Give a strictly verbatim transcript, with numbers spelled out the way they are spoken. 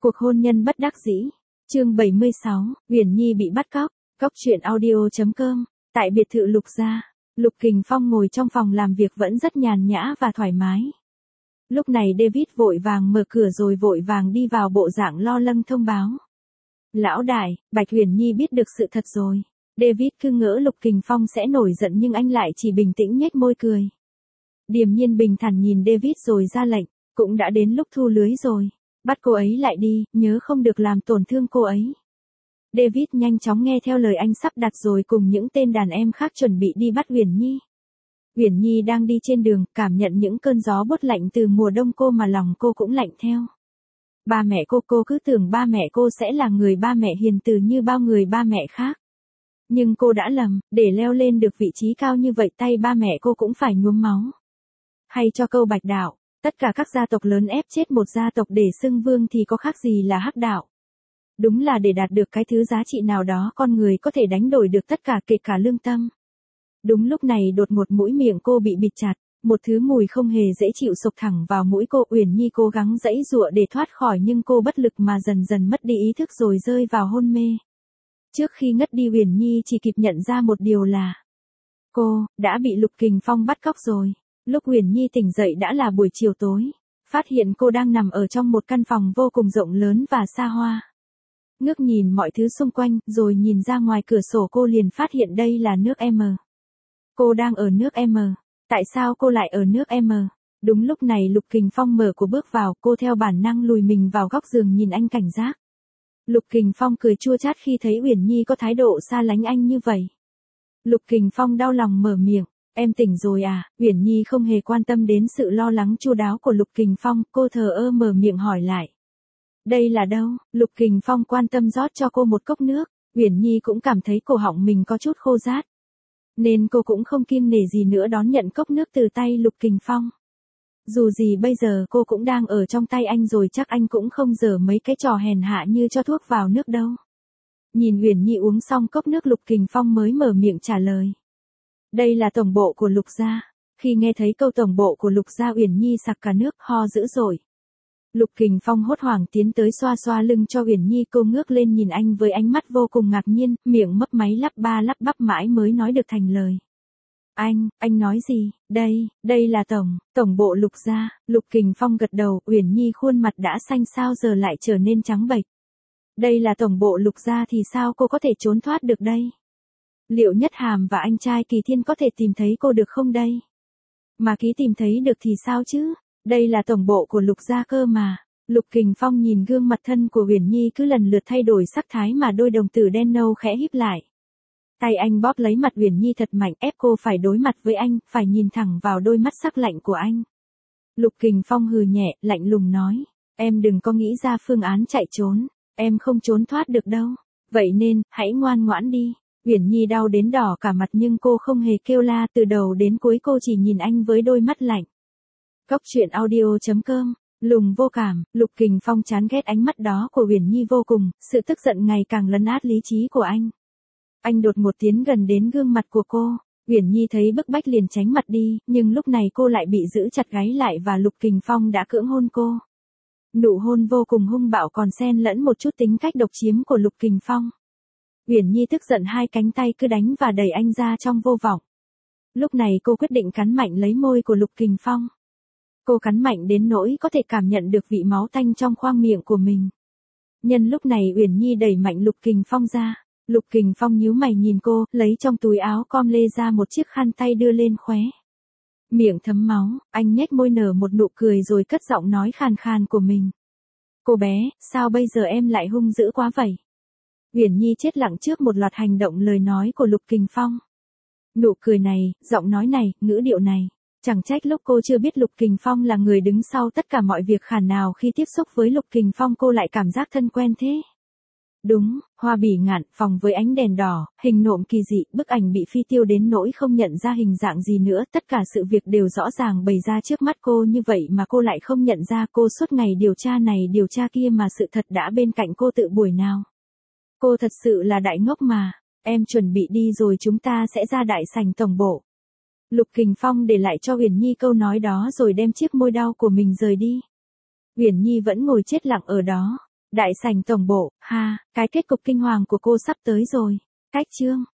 Cuộc hôn nhân bất đắc dĩ. Chương bảy mươi sáu, Uyển Nhi bị bắt cóc. Cóc truyện audio chấm com. Tại biệt thự Lục gia, Lục Kình Phong ngồi trong phòng làm việc vẫn rất nhàn nhã và thoải mái. Lúc này David vội vàng mở cửa rồi vội vàng đi vào bộ dạng lo lắng thông báo. Lão đại, Bạch Uyển Nhi biết được sự thật rồi. David cứ ngỡ Lục Kình Phong sẽ nổi giận nhưng anh lại chỉ bình tĩnh nhếch môi cười. Điềm nhiên bình thản nhìn David rồi ra lệnh, cũng đã đến lúc thu lưới rồi. Bắt cô ấy lại đi, nhớ không được làm tổn thương cô ấy. David nhanh chóng nghe theo lời anh sắp đặt rồi cùng những tên đàn em khác chuẩn bị đi bắt Uyển Nhi. Uyển Nhi đang đi trên đường, cảm nhận những cơn gió buốt lạnh từ mùa đông cô mà lòng cô cũng lạnh theo. Ba mẹ cô cô cứ tưởng ba mẹ cô sẽ là người ba mẹ hiền từ như bao người ba mẹ khác. Nhưng cô đã lầm, để leo lên được vị trí cao như vậy tay ba mẹ cô cũng phải nhuốm máu. Hay cho câu bạch đạo, tất cả các gia tộc lớn ép chết một gia tộc để xưng vương thì có khác gì là hắc đạo. Đúng là để đạt được cái thứ giá trị nào đó con người có thể đánh đổi được tất cả kể cả lương tâm. Đúng lúc này đột ngột mũi miệng cô bị bịt chặt, một thứ mùi không hề dễ chịu sộc thẳng vào mũi cô. Uyển Nhi cố gắng giãy giụa để thoát khỏi nhưng cô bất lực mà dần dần mất đi ý thức rồi rơi vào hôn mê. Trước khi ngất đi Uyển Nhi chỉ kịp nhận ra một điều là cô đã bị Lục Kình Phong bắt cóc rồi. Lúc Uyển Nhi tỉnh dậy đã là buổi chiều tối, phát hiện cô đang nằm ở trong một căn phòng vô cùng rộng lớn và xa hoa. Ngước nhìn mọi thứ xung quanh, rồi nhìn ra ngoài cửa sổ cô liền phát hiện đây là nước M. Cô đang ở nước M. Tại sao cô lại ở nước M? Đúng lúc này Lục Kình Phong mở cửa bước vào, cô theo bản năng lùi mình vào góc giường nhìn anh cảnh giác. Lục Kình Phong cười chua chát khi thấy Uyển Nhi có thái độ xa lánh anh như vậy. Lục Kình Phong đau lòng mở miệng, em tỉnh rồi à? Uyển Nhi không hề quan tâm đến sự lo lắng chu đáo của Lục Kình Phong, cô thờ ơ mở miệng hỏi lại. Đây là đâu? Lục Kình Phong quan tâm rót cho cô một cốc nước. Uyển Nhi cũng cảm thấy cổ họng mình có chút khô rát, nên cô cũng không kiêng nể gì nữa đón nhận cốc nước từ tay Lục Kình Phong. Dù gì bây giờ cô cũng đang ở trong tay anh rồi, chắc anh cũng không dở mấy cái trò hèn hạ như cho thuốc vào nước đâu. Nhìn Uyển Nhi uống xong cốc nước Lục Kình Phong mới mở miệng trả lời. Đây là tổng bộ của Lục gia. Khi nghe thấy câu tổng bộ của Lục gia Uyển Nhi sặc cả nước, ho dữ dội. Lục Kình Phong hốt hoảng tiến tới xoa xoa lưng cho Uyển Nhi, cô ngước lên nhìn anh với ánh mắt vô cùng ngạc nhiên, miệng mấp máy lắp ba lắp bắp mãi mới nói được thành lời. Anh, anh nói gì? Đây, đây là tổng, tổng bộ Lục gia. Lục Kình Phong gật đầu, Uyển Nhi khuôn mặt đã xanh sao giờ lại trở nên trắng bệch. Đây là tổng bộ Lục gia thì sao cô có thể trốn thoát được đây? Liệu Nhất Hàm và anh trai Kỳ Thiên có thể tìm thấy cô được không đây? Mà ký tìm thấy được thì sao chứ? Đây là tổng bộ của Lục gia cơ mà. Lục Kình Phong nhìn gương mặt thân của Uyển Nhi cứ lần lượt thay đổi sắc thái mà đôi đồng tử đen nâu khẽ híp lại. Tay anh bóp lấy mặt Uyển Nhi thật mạnh, ép cô phải đối mặt với anh, phải nhìn thẳng vào đôi mắt sắc lạnh của anh. Lục Kình Phong hừ nhẹ, lạnh lùng nói, em đừng có nghĩ ra phương án chạy trốn, em không trốn thoát được đâu. Vậy nên, hãy ngoan ngoãn đi. Uyển Nhi đau đến đỏ cả mặt nhưng cô không hề kêu la, từ đầu đến cuối cô chỉ nhìn anh với đôi mắt lạnh. Cóc truyện audio chấm com. Lùng vô cảm. Lục Kình Phong chán ghét ánh mắt đó của Uyển Nhi vô cùng, sự tức giận ngày càng lấn át lý trí của anh. Anh đột ngột tiến gần đến gương mặt của cô. Uyển Nhi thấy bức bách liền tránh mặt đi, nhưng lúc này cô lại bị giữ chặt gáy lại và Lục Kình Phong đã cưỡng hôn cô. Nụ hôn vô cùng hung bạo còn xen lẫn một chút tính cách độc chiếm của Lục Kình Phong. Uyển Nhi tức giận hai cánh tay cứ đánh và đẩy anh ra trong vô vọng. Lúc này cô quyết định cắn mạnh lấy môi của Lục Kình Phong. Cô cắn mạnh đến nỗi có thể cảm nhận được vị máu tanh trong khoang miệng của mình. Nhân lúc này Uyển Nhi đẩy mạnh Lục Kình Phong ra. Lục Kình Phong nhíu mày nhìn cô, lấy trong túi áo com lê ra một chiếc khăn tay đưa lên khóe. Miệng thấm máu, anh nhếch môi nở một nụ cười rồi cất giọng nói khàn khàn của mình. Cô bé, sao bây giờ em lại hung dữ quá vậy? Uyển Nhi chết lặng trước một loạt hành động lời nói của Lục Kình Phong. Nụ cười này, giọng nói này, ngữ điệu này. Chẳng trách lúc cô chưa biết Lục Kình Phong là người đứng sau tất cả mọi việc khả nào, khi tiếp xúc với Lục Kình Phong cô lại cảm giác thân quen thế. Đúng, hoa bỉ ngạn, phòng với ánh đèn đỏ, hình nộm kỳ dị, bức ảnh bị phi tiêu đến nỗi không nhận ra hình dạng gì nữa, tất cả sự việc đều rõ ràng bày ra trước mắt cô như vậy mà cô lại không nhận ra. Cô suốt ngày điều tra này điều tra kia mà sự thật đã bên cạnh cô tự buổi nào. Cô thật sự là đại ngốc mà. Em chuẩn bị đi rồi chúng ta sẽ ra đại sảnh tổng bộ. Lục Kình Phong để lại cho Uyển Nhi câu nói đó rồi đem chiếc môi đau của mình rời đi. Uyển Nhi vẫn ngồi chết lặng ở đó. Đại sảnh tổng bộ, ha, cái kết cục kinh hoàng của cô sắp tới rồi. Cách chương